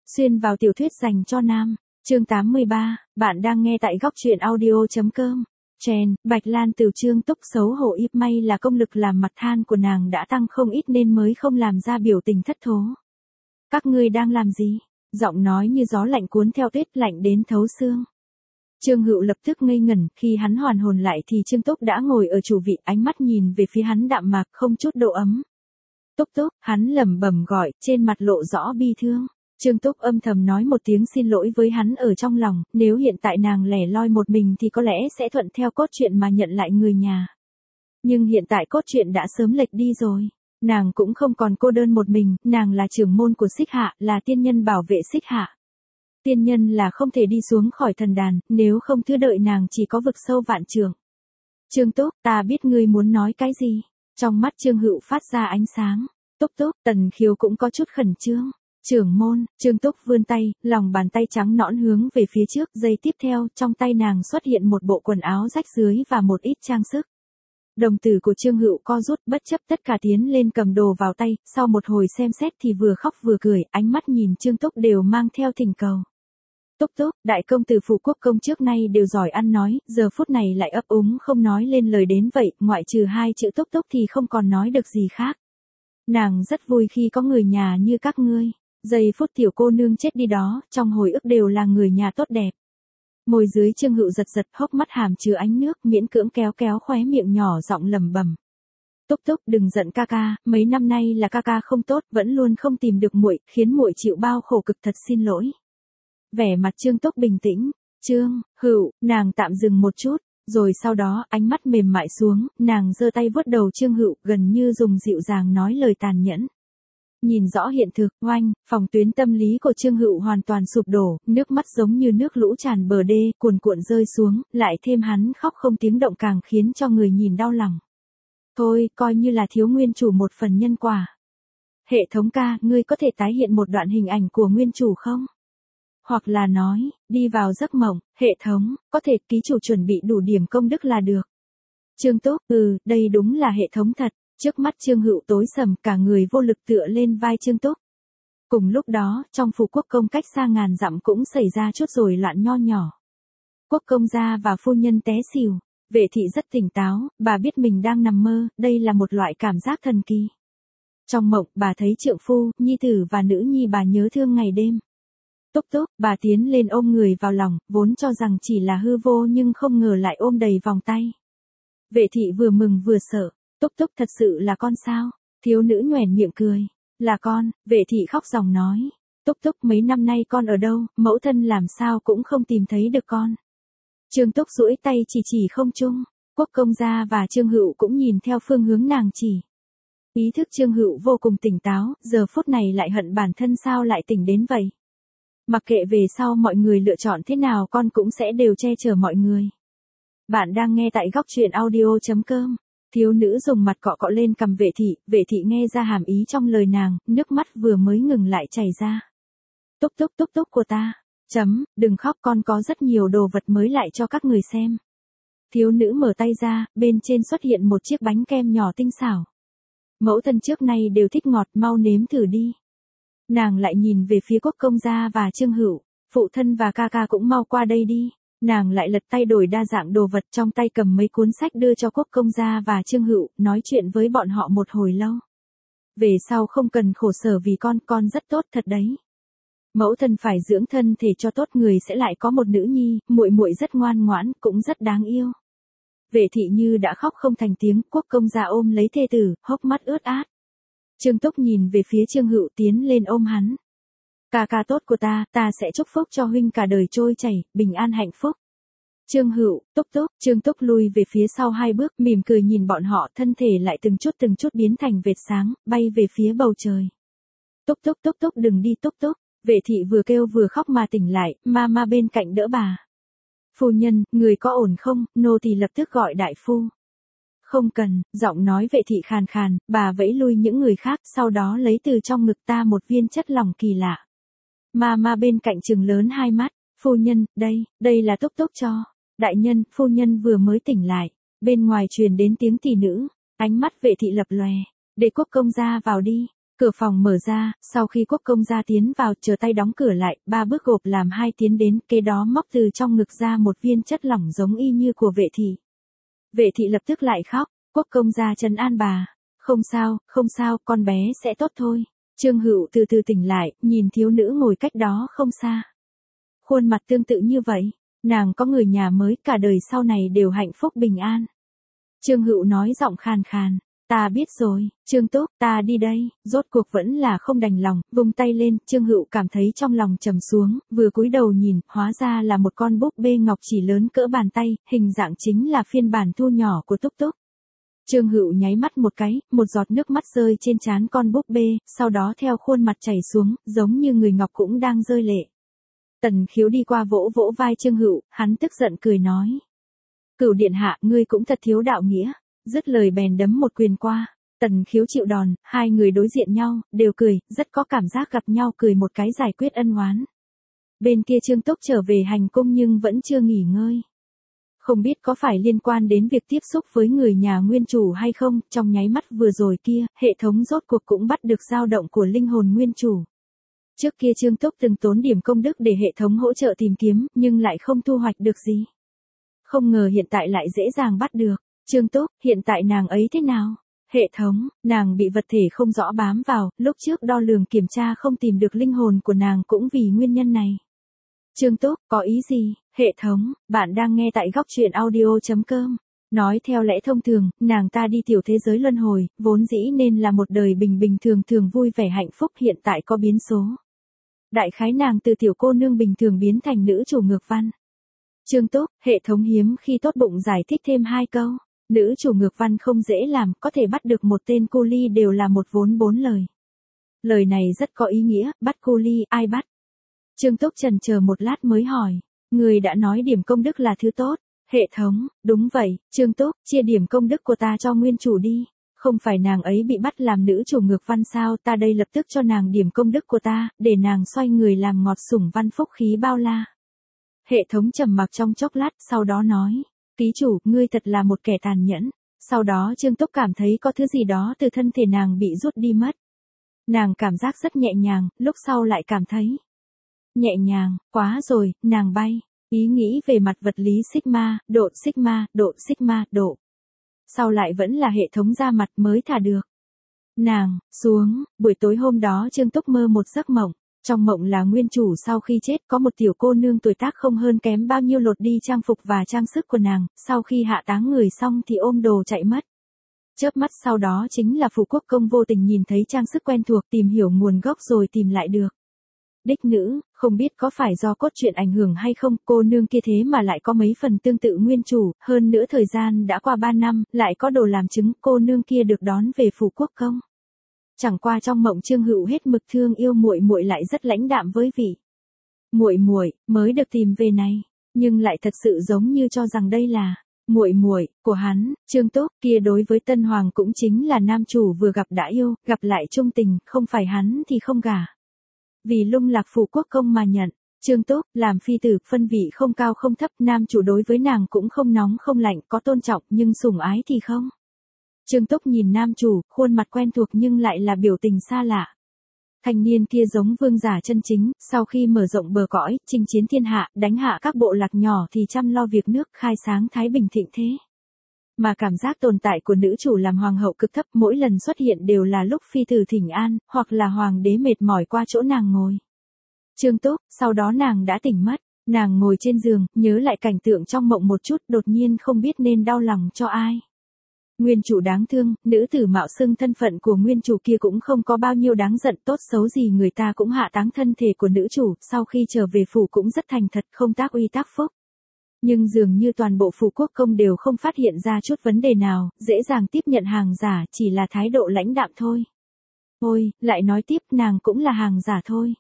Xuyên vào tiểu thuyết dành cho nam. Chương 83, bạn đang nghe tại góc truyện audio.com. Chen, Bạch Lan Từ Trương Túc xấu hổ íp may là công lực làm mặt than của nàng đã tăng không ít nên mới không làm ra biểu tình thất thố. Các ngươi đang làm gì? Giọng nói như gió lạnh cuốn theo tuyết lạnh đến thấu xương. Trương Hựu lập tức ngây ngẩn, khi hắn hoàn hồn lại thì Trương Túc đã ngồi ở chủ vị, ánh mắt nhìn về phía hắn đạm mạc không chút độ ấm. Túc Túc, hắn lẩm bẩm gọi, trên mặt lộ rõ bi thương. Trương Túc âm thầm nói một tiếng xin lỗi với hắn ở trong lòng, nếu hiện tại nàng lẻ loi một mình thì có lẽ sẽ thuận theo cốt truyện mà nhận lại người nhà. Nhưng hiện tại cốt truyện đã sớm lệch đi rồi. Nàng cũng không còn cô đơn một mình, nàng là trưởng môn của Xích Hạ, là tiên nhân bảo vệ Xích Hạ. Tiên nhân là không thể đi xuống khỏi thần đàn, nếu không thứ đợi nàng chỉ có vực sâu vạn trượng. Trương Túc, ta biết ngươi muốn nói cái gì. Trong mắt Trương Hựu phát ra ánh sáng. Túc Túc, Tần Khiếu cũng có chút khẩn trương. Trưởng môn, Trương Túc vươn tay, lòng bàn tay trắng nõn hướng về phía trước, giây tiếp theo, trong tay nàng xuất hiện một bộ quần áo rách rưới và một ít trang sức. Đồng tử của Trương Hựu co rút, bất chấp tất cả tiến lên cầm đồ vào tay, sau một hồi xem xét thì vừa khóc vừa cười, ánh mắt nhìn Trương Túc đều mang theo thỉnh cầu. Túc Túc, đại công tử Phủ Quốc công trước nay đều giỏi ăn nói, giờ phút này lại ấp úng không nói lên lời đến vậy, ngoại trừ hai chữ Túc Túc thì không còn nói được gì khác. Nàng rất vui khi có người nhà như các ngươi. Giây phút tiểu cô nương chết đi đó, trong hồi ức đều là người nhà tốt đẹp. Môi dưới Trương Hựu giật giật, hốc mắt hàm chứa ánh nước, miễn cưỡng kéo kéo khóe miệng nhỏ giọng lẩm bẩm. Túc Túc, đừng giận ca ca, mấy năm nay là ca ca không tốt, vẫn luôn không tìm được muội, khiến muội chịu bao khổ cực, thật xin lỗi. Vẻ mặt Trương Túc bình tĩnh. Trương Hựu, nàng tạm dừng một chút, rồi sau đó ánh mắt mềm mại xuống, nàng giơ tay vuốt đầu Trương Hựu, gần như dùng dịu dàng nói lời tàn nhẫn. Nhìn rõ hiện thực, oanh, phòng tuyến tâm lý của Trương Hựu hoàn toàn sụp đổ, nước mắt giống như nước lũ tràn bờ đê, cuồn cuộn rơi xuống, lại thêm hắn khóc không tiếng động càng khiến cho người nhìn đau lòng. Thôi, coi như là thiếu nguyên chủ một phần nhân quả. Hệ thống ca, ngươi có thể tái hiện một đoạn hình ảnh của nguyên chủ không? Hoặc là nói, đi vào giấc mộng, hệ thống, có thể ký chủ chuẩn bị đủ điểm công đức là được. Trương Túc, đây đúng là hệ thống thật. Trước mắt Trương Hựu tối sầm, cả người vô lực tựa lên vai Trương Túc. Cùng lúc đó, trong Phủ Quốc công cách xa ngàn dặm cũng xảy ra chút rối loạn nho nhỏ. Quốc công gia và phu nhân té xỉu. Vệ thị rất tỉnh táo, bà biết mình đang nằm mơ, đây là một loại cảm giác thần kỳ. Trong mộng, bà thấy trượng phu, nhi tử và nữ nhi bà nhớ thương ngày đêm. Túc Túc, bà tiến lên ôm người vào lòng, vốn cho rằng chỉ là hư vô nhưng không ngờ lại ôm đầy vòng tay. Vệ thị vừa mừng vừa sợ. Túc Túc, thật sự là con sao? Thiếu nữ nhoẻn miệng cười. Là con, vệ thị khóc ròng nói. Túc Túc, mấy năm nay con ở đâu, mẫu thân làm sao cũng không tìm thấy được con. Trương Túc duỗi tay chỉ không trung. Quốc công gia và Trương Hựu cũng nhìn theo phương hướng nàng chỉ. Ý thức Trương Hựu vô cùng tỉnh táo, giờ phút này lại hận bản thân sao lại tỉnh đến vậy. Mặc kệ về sau mọi người lựa chọn thế nào con cũng sẽ đều che chở mọi người. Bạn đang nghe tại góc truyện audio.com. Thiếu nữ dùng mặt cọ cọ lên cằm vệ thị nghe ra hàm ý trong lời nàng, nước mắt vừa mới ngừng lại chảy ra. Túc Túc, Túc Túc của ta. Đừng khóc, con có rất nhiều đồ vật mới lại cho các người xem. Thiếu nữ mở tay ra, bên trên xuất hiện một chiếc bánh kem nhỏ tinh xảo. Mẫu thân trước nay đều thích ngọt, mau nếm thử đi. Nàng lại nhìn về phía Quốc công gia và Trương Hựu, phụ thân và ca ca cũng mau qua đây đi. Nàng lại lật tay đổi đa dạng đồ vật, trong tay cầm mấy cuốn sách đưa cho Quốc công gia và Trương Hựu, nói chuyện với bọn họ một hồi lâu. Về sau không cần khổ sở vì con rất tốt thật đấy. Mẫu thân phải dưỡng thân thể cho tốt, người sẽ lại có một nữ nhi, muội muội rất ngoan ngoãn, cũng rất đáng yêu. Vệ thị như đã khóc không thành tiếng, Quốc công gia ôm lấy thê tử, hốc mắt ướt át. Trương Túc nhìn về phía Trương Hựu tiến lên ôm hắn. Ca ca tốt của ta sẽ chúc phúc cho huynh cả đời trôi chảy, bình an hạnh phúc. Trương Hựu, Túc Túc, Trương Túc lùi về phía sau hai bước, mỉm cười nhìn bọn họ, thân thể lại từng chút biến thành vệt sáng, bay về phía bầu trời. Túc Túc, Túc Túc, đừng đi Túc Túc. Vệ thị vừa kêu vừa khóc mà tỉnh lại, ma bên cạnh đỡ bà. Phu nhân, người có ổn không? Nô tỳ lập tức gọi đại phu. Không cần, giọng nói vệ thị khàn khàn, bà vẫy lui những người khác, sau đó lấy từ trong ngực ta một viên chất lỏng kỳ lạ. Ma bên cạnh trừng lớn hai mắt, phu nhân, đây là Túc Túc cho. Đại nhân, phu nhân vừa mới tỉnh lại. Bên ngoài truyền đến tiếng tỷ nữ, ánh mắt vệ thị lập lòe. Để Quốc công gia vào đi. Cửa phòng mở ra, sau khi Quốc công gia tiến vào, chờ tay đóng cửa lại, 3 bước gộp làm 2 tiến đến, kế đó móc từ trong ngực ra một viên chất lỏng giống y như của vệ thị. Vệ thị lập tức lại khóc, Quốc công gia trấn an bà. Không sao, con bé sẽ tốt thôi. Trương Hựu từ từ tỉnh lại, nhìn thiếu nữ ngồi cách đó không xa. Khuôn mặt tương tự như vậy, nàng có người nhà mới, cả đời sau này đều hạnh phúc bình an. Trương Hựu nói giọng khàn khàn, ta biết rồi, Trương Túc, ta đi đây, rốt cuộc vẫn là không đành lòng, vung tay lên, Trương Hựu cảm thấy trong lòng trầm xuống, vừa cúi đầu nhìn, hóa ra là một con búp bê ngọc chỉ lớn cỡ bàn tay, hình dạng chính là phiên bản thu nhỏ của Túc Túc. Trương Hựu nháy mắt một cái, một giọt nước mắt rơi trên trán con búp bê, sau đó theo khuôn mặt chảy xuống, giống như người ngọc cũng đang rơi lệ. Tần Khiếu đi qua vỗ vỗ vai Trương Hựu, hắn tức giận cười nói. Cửu điện hạ, ngươi cũng thật thiếu đạo nghĩa. Dứt lời bèn đấm một quyền qua. Tần Khiếu chịu đòn, hai người đối diện nhau, đều cười, rất có cảm giác gặp nhau cười một cái giải quyết ân oán. Bên kia Trương Túc trở về hành cung nhưng vẫn chưa nghỉ ngơi. Không biết có phải liên quan đến việc tiếp xúc với người nhà nguyên chủ hay không, trong nháy mắt vừa rồi kia, hệ thống rốt cuộc cũng bắt được dao động của linh hồn nguyên chủ. Trước kia Trương Túc từng tốn điểm công đức để hệ thống hỗ trợ tìm kiếm, nhưng lại không thu hoạch được gì. Không ngờ hiện tại lại dễ dàng bắt được. Trương Túc, hiện tại nàng ấy thế nào? Hệ thống, nàng bị vật thể không rõ bám vào, lúc trước đo lường kiểm tra không tìm được linh hồn của nàng cũng vì nguyên nhân này. Trương Túc, có ý gì? Hệ thống, bạn đang nghe tại góc truyện audio.com. Nói theo lẽ thông thường, nàng ta đi tiểu thế giới luân hồi, vốn dĩ nên là một đời bình bình thường thường vui vẻ hạnh phúc, hiện tại có biến số. Đại khái nàng từ tiểu cô nương bình thường biến thành nữ chủ ngược văn. Trương Túc, hệ thống hiếm khi tốt bụng giải thích thêm 2 câu. Nữ chủ ngược văn không dễ làm, có thể bắt được một tên cu ly đều là một vốn 4 lời. Lời này rất có ý nghĩa, bắt cu ly, ai bắt? Trương Túc chần chờ một lát mới hỏi. Người đã nói điểm công đức là thứ tốt. Hệ thống, đúng vậy, Trương Túc, chia điểm công đức của ta cho nguyên chủ đi. Không phải nàng ấy bị bắt làm nữ chủ ngược văn sao, ta đây lập tức cho nàng điểm công đức của ta, để nàng xoay người làm ngọt sủng văn phúc khí bao la. Hệ thống trầm mặc trong chốc lát, sau đó nói. Ký chủ, ngươi thật là một kẻ tàn nhẫn. Sau đó Trương Túc cảm thấy có thứ gì đó từ thân thể nàng bị rút đi mất. Nàng cảm giác rất nhẹ nhàng, lúc sau lại cảm thấy. Nhẹ nhàng, quá rồi, nàng bay. Ý nghĩ về mặt vật lý sigma, độ sigma, độ. Sau lại vẫn là hệ thống ra mặt mới thả được. Nàng, xuống, buổi tối hôm đó Trương Túc mơ một giấc mộng. Trong mộng là nguyên chủ sau khi chết có một tiểu cô nương tuổi tác không hơn kém bao nhiêu lột đi trang phục và trang sức của nàng, sau khi hạ táng người xong thì ôm đồ chạy mất. Chớp mắt sau đó chính là Phủ Quốc công vô tình nhìn thấy trang sức quen thuộc, tìm hiểu nguồn gốc rồi tìm lại được. Đích nữ, không biết có phải do cốt truyện ảnh hưởng hay không, cô nương kia thế mà lại có mấy phần tương tự nguyên chủ, hơn nữa thời gian đã qua 3 năm, lại có đồ làm chứng, cô nương kia được đón về Phủ Quốc công. Chẳng qua trong mộng Trương Hựu hết mực thương yêu muội muội lại rất lãnh đạm với vị. Muội muội mới được tìm về này, nhưng lại thật sự giống như cho rằng đây là muội muội của hắn. Trương Túc kia đối với Tân Hoàng cũng chính là nam chủ vừa gặp đã yêu, gặp lại trung tình, không phải hắn thì không gả. Vì lung lạc Phủ Quốc công mà nhận. Trương Túc làm phi tử, phân vị không cao không thấp, nam chủ đối với nàng cũng không nóng không lạnh, có tôn trọng nhưng sủng ái thì không. Trương Túc nhìn nam chủ, khuôn mặt quen thuộc nhưng lại là biểu tình xa lạ. Thanh niên kia giống vương giả chân chính, sau khi mở rộng bờ cõi, chinh chiến thiên hạ, đánh hạ các bộ lạc nhỏ thì chăm lo việc nước, khai sáng thái bình thịnh thế. Mà cảm giác tồn tại của nữ chủ làm hoàng hậu cực thấp, mỗi lần xuất hiện đều là lúc phi tử thỉnh an, hoặc là hoàng đế mệt mỏi qua chỗ nàng ngồi. Trương Túc, sau đó nàng đã tỉnh mất, nàng ngồi trên giường, nhớ lại cảnh tượng trong mộng một chút, đột nhiên không biết nên đau lòng cho ai. Nguyên chủ đáng thương, nữ tử mạo xưng thân phận của nguyên chủ kia cũng không có bao nhiêu đáng giận, tốt xấu gì người ta cũng hạ táng thân thể của nữ chủ, sau khi trở về phủ cũng rất thành thật, không tác uy tác phúc. Nhưng dường như toàn bộ Phủ Quốc công đều không phát hiện ra chút vấn đề nào, dễ dàng tiếp nhận hàng giả, chỉ là thái độ lãnh đạm thôi. Ôi, lại nói tiếp, nàng cũng là hàng giả thôi.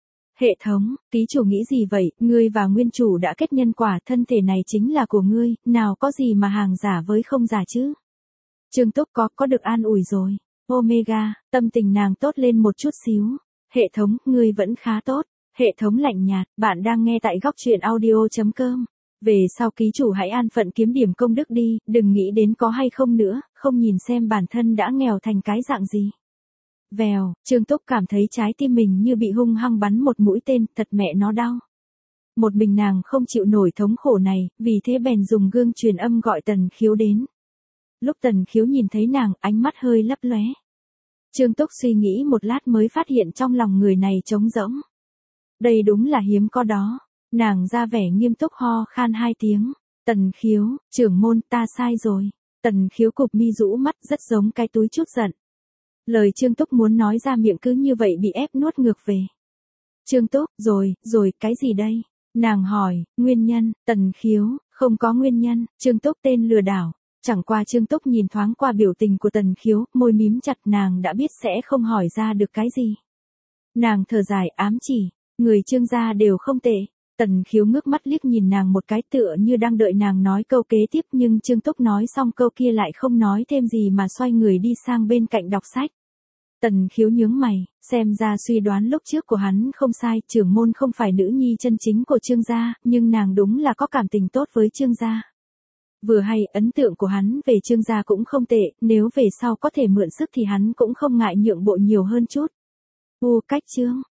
Hệ thống, ký chủ nghĩ gì vậy, ngươi và nguyên chủ đã kết nhân quả, thân thể này chính là của ngươi, nào có gì mà hàng giả với không giả chứ. Trương Túc có được an ủi rồi. Omega, tâm tình nàng tốt lên một chút xíu. Hệ thống, ngươi vẫn khá tốt. Hệ thống lạnh nhạt, bạn đang nghe tại góc truyện audio.com. Về sau ký chủ hãy an phận kiếm điểm công đức đi, đừng nghĩ đến có hay không nữa, không nhìn xem bản thân đã nghèo thành cái dạng gì. Vèo, Trương Túc cảm thấy trái tim mình như bị hung hăng bắn một mũi tên, thật mẹ nó đau. Một mình nàng không chịu nổi thống khổ này, vì thế bèn dùng gương truyền âm gọi Tần Khiếu đến. Lúc Tần Khiếu nhìn thấy nàng, ánh mắt hơi lấp lóe. Trương Túc suy nghĩ một lát mới phát hiện trong lòng người này trống rỗng. Đây đúng là hiếm có đó. Nàng ra vẻ nghiêm túc ho khan 2 tiếng. Tần Khiếu, trưởng môn, ta sai rồi. Tần Khiếu cụp mi rũ mắt rất giống cái túi chút giận. Lời Trương Túc muốn nói ra miệng cứ như vậy bị ép nuốt ngược về. Trương Túc, rồi, cái gì đây? Nàng hỏi, nguyên nhân, Tần Khiếu, không có nguyên nhân, Trương Túc tên lừa đảo. Chẳng qua Trương Túc nhìn thoáng qua biểu tình của Tần Khiếu, môi mím chặt, nàng đã biết sẽ không hỏi ra được cái gì. Nàng thở dài ám chỉ, người Trương gia đều không tệ. Tần Khiếu ngước mắt liếc nhìn nàng một cái tựa như đang đợi nàng nói câu kế tiếp, nhưng Trương Túc nói xong câu kia lại không nói thêm gì mà xoay người đi sang bên cạnh đọc sách. Tần Khiếu nhướng mày, xem ra suy đoán lúc trước của hắn không sai, trưởng môn không phải nữ nhi chân chính của Trương gia, nhưng nàng đúng là có cảm tình tốt với Trương gia. Vừa hay ấn tượng của hắn về Trương gia cũng không tệ, nếu về sau có thể mượn sức thì hắn cũng không ngại nhượng bộ nhiều hơn chút. Cách Trương,